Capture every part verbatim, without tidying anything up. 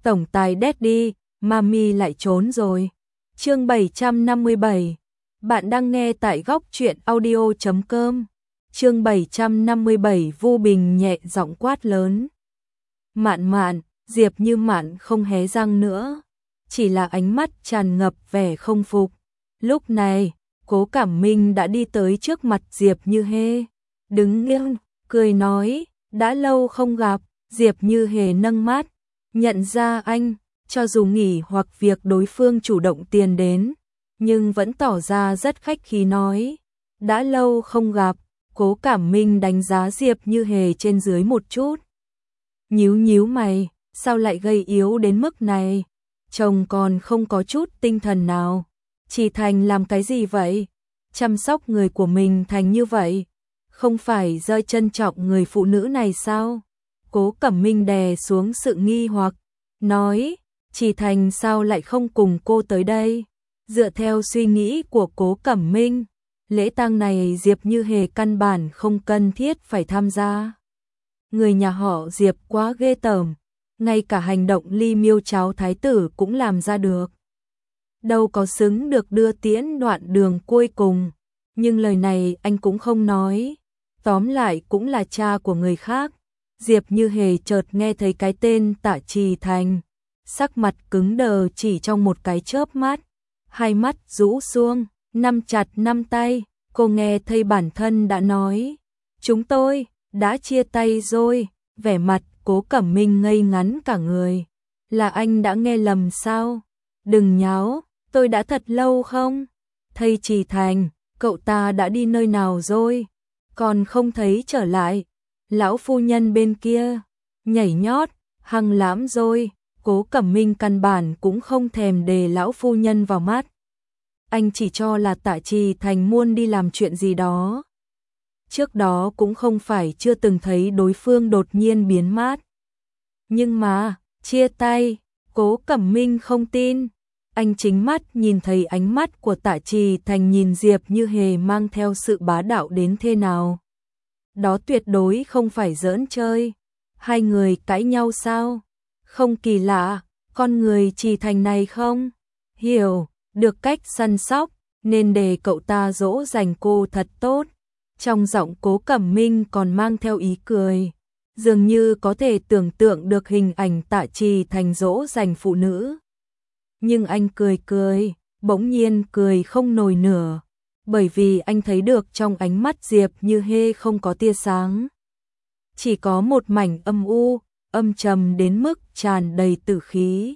tổng tài Daddy, Mami lại trốn rồi. Chương bảy trăm năm mươi bảy. Bạn đang nghe tại góc truyện audio chấm com. Chương bảy trăm năm mươi bảy. Vu Bình nhẹ giọng quát lớn. Mạn Mạn, Diệp Như Mạn không hé răng nữa, chỉ là ánh mắt tràn ngập vẻ không phục. Lúc này, Cố Cảm Minh đã đi tới trước mặt Diệp Như Hề, đứng nghiêng, cười nói, đã lâu không gặp. Diệp Như Hề nâng mắt, nhận ra anh, cho dù nghỉ hoặc việc đối phương chủ động tiền đến, nhưng vẫn tỏ ra rất khách khí nói, đã lâu không gặp. Cố Cảm Minh đánh giá Diệp Như Hề trên dưới một chút, nhíu nhíu mày, sao lại gây yếu đến mức này, chồng còn không có chút tinh thần nào, chỉ thành làm cái gì vậy, chăm sóc người của mình thành như vậy, không phải rơi trân trọng người phụ nữ này sao? Cố Cẩm Minh đè xuống sự nghi hoặc, nói, chỉ thành sao lại không cùng cô tới đây? Dựa theo suy nghĩ của Cố Cẩm Minh, lễ tang này Diệp Như Hề căn bản không cần thiết phải tham gia. Người nhà họ Diệp quá ghê tởm, ngay cả hành động ly miêu cháo thái tử cũng làm ra được. Đâu có xứng được đưa tiễn đoạn đường cuối cùng, nhưng lời này anh cũng không nói. Tóm lại cũng là cha của người khác. Diệp Như Hề chợt nghe thấy cái tên Tạ Trì Thành, sắc mặt cứng đờ chỉ trong một cái chớp mắt, hai mắt rũ xuống, nắm chặt nắm tay, cô nghe thấy bản thân đã nói, chúng tôi đã chia tay rồi. Vẻ mặt Cố Cẩm Minh ngây ngắn cả người, là anh đã nghe lầm sao? Đừng nháo, tôi đã thật lâu không thấy Trì Thành, cậu ta đã đi nơi nào rồi, còn không thấy trở lại. Lão phu nhân bên kia nhảy nhót, hăng lãm rồi. Cố Cẩm Minh căn bản cũng không thèm đề lão phu nhân vào mắt. Anh chỉ cho là Tạ Trì Thành muốn đi làm chuyện gì đó. Trước đó cũng không phải chưa từng thấy đối phương đột nhiên biến mất. Nhưng mà, chia tay, Cố Cẩm Minh không tin. Anh chính mắt nhìn thấy ánh mắt của Tạ Trì Thành nhìn Diệp Như Hề mang theo sự bá đạo đến thế nào. Đó tuyệt đối không phải giỡn chơi. Hai người cãi nhau sao? Không kỳ lạ, con người Trì Thành này không hiểu được cách săn sóc, nên để cậu ta dỗ dành cô thật tốt. Trong giọng Cố Cẩm Minh còn mang theo ý cười, dường như có thể tưởng tượng được hình ảnh Tạ Trì Thành dỗ dành phụ nữ. Nhưng anh cười cười, bỗng nhiên cười không nổi nửa, bởi vì anh thấy được trong ánh mắt Diệp Như Hề không có tia sáng, chỉ có một mảnh âm u, âm trầm đến mức tràn đầy tử khí.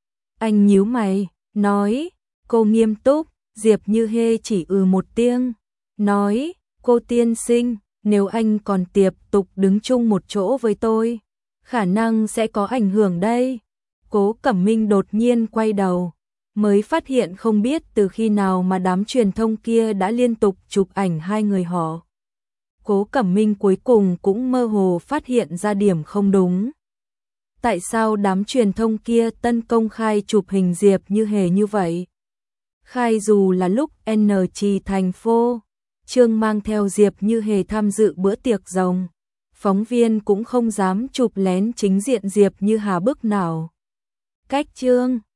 Anh nhíu mày, nói, cô nghiêm túc. Diệp Như Hề chỉ ừ một tiếng, nói, cô tiên sinh, nếu anh còn tiếp tục đứng chung một chỗ với tôi, khả năng sẽ có ảnh hưởng đây. Cố Cẩm Minh đột nhiên quay đầu, mới phát hiện không biết từ khi nào mà đám truyền thông kia đã liên tục chụp ảnh hai người họ. Cố Cẩm Minh cuối cùng cũng mơ hồ phát hiện ra điểm không đúng. Tại sao đám truyền thông kia tân công khai chụp hình Diệp Như Hề như vậy? Khai dù là lúc N Trì Thành phố Trương mang theo Diệp Như Hề tham dự bữa tiệc rồng, phóng viên cũng không dám chụp lén chính diện Diệp Như Hà bước nào. Cách Trương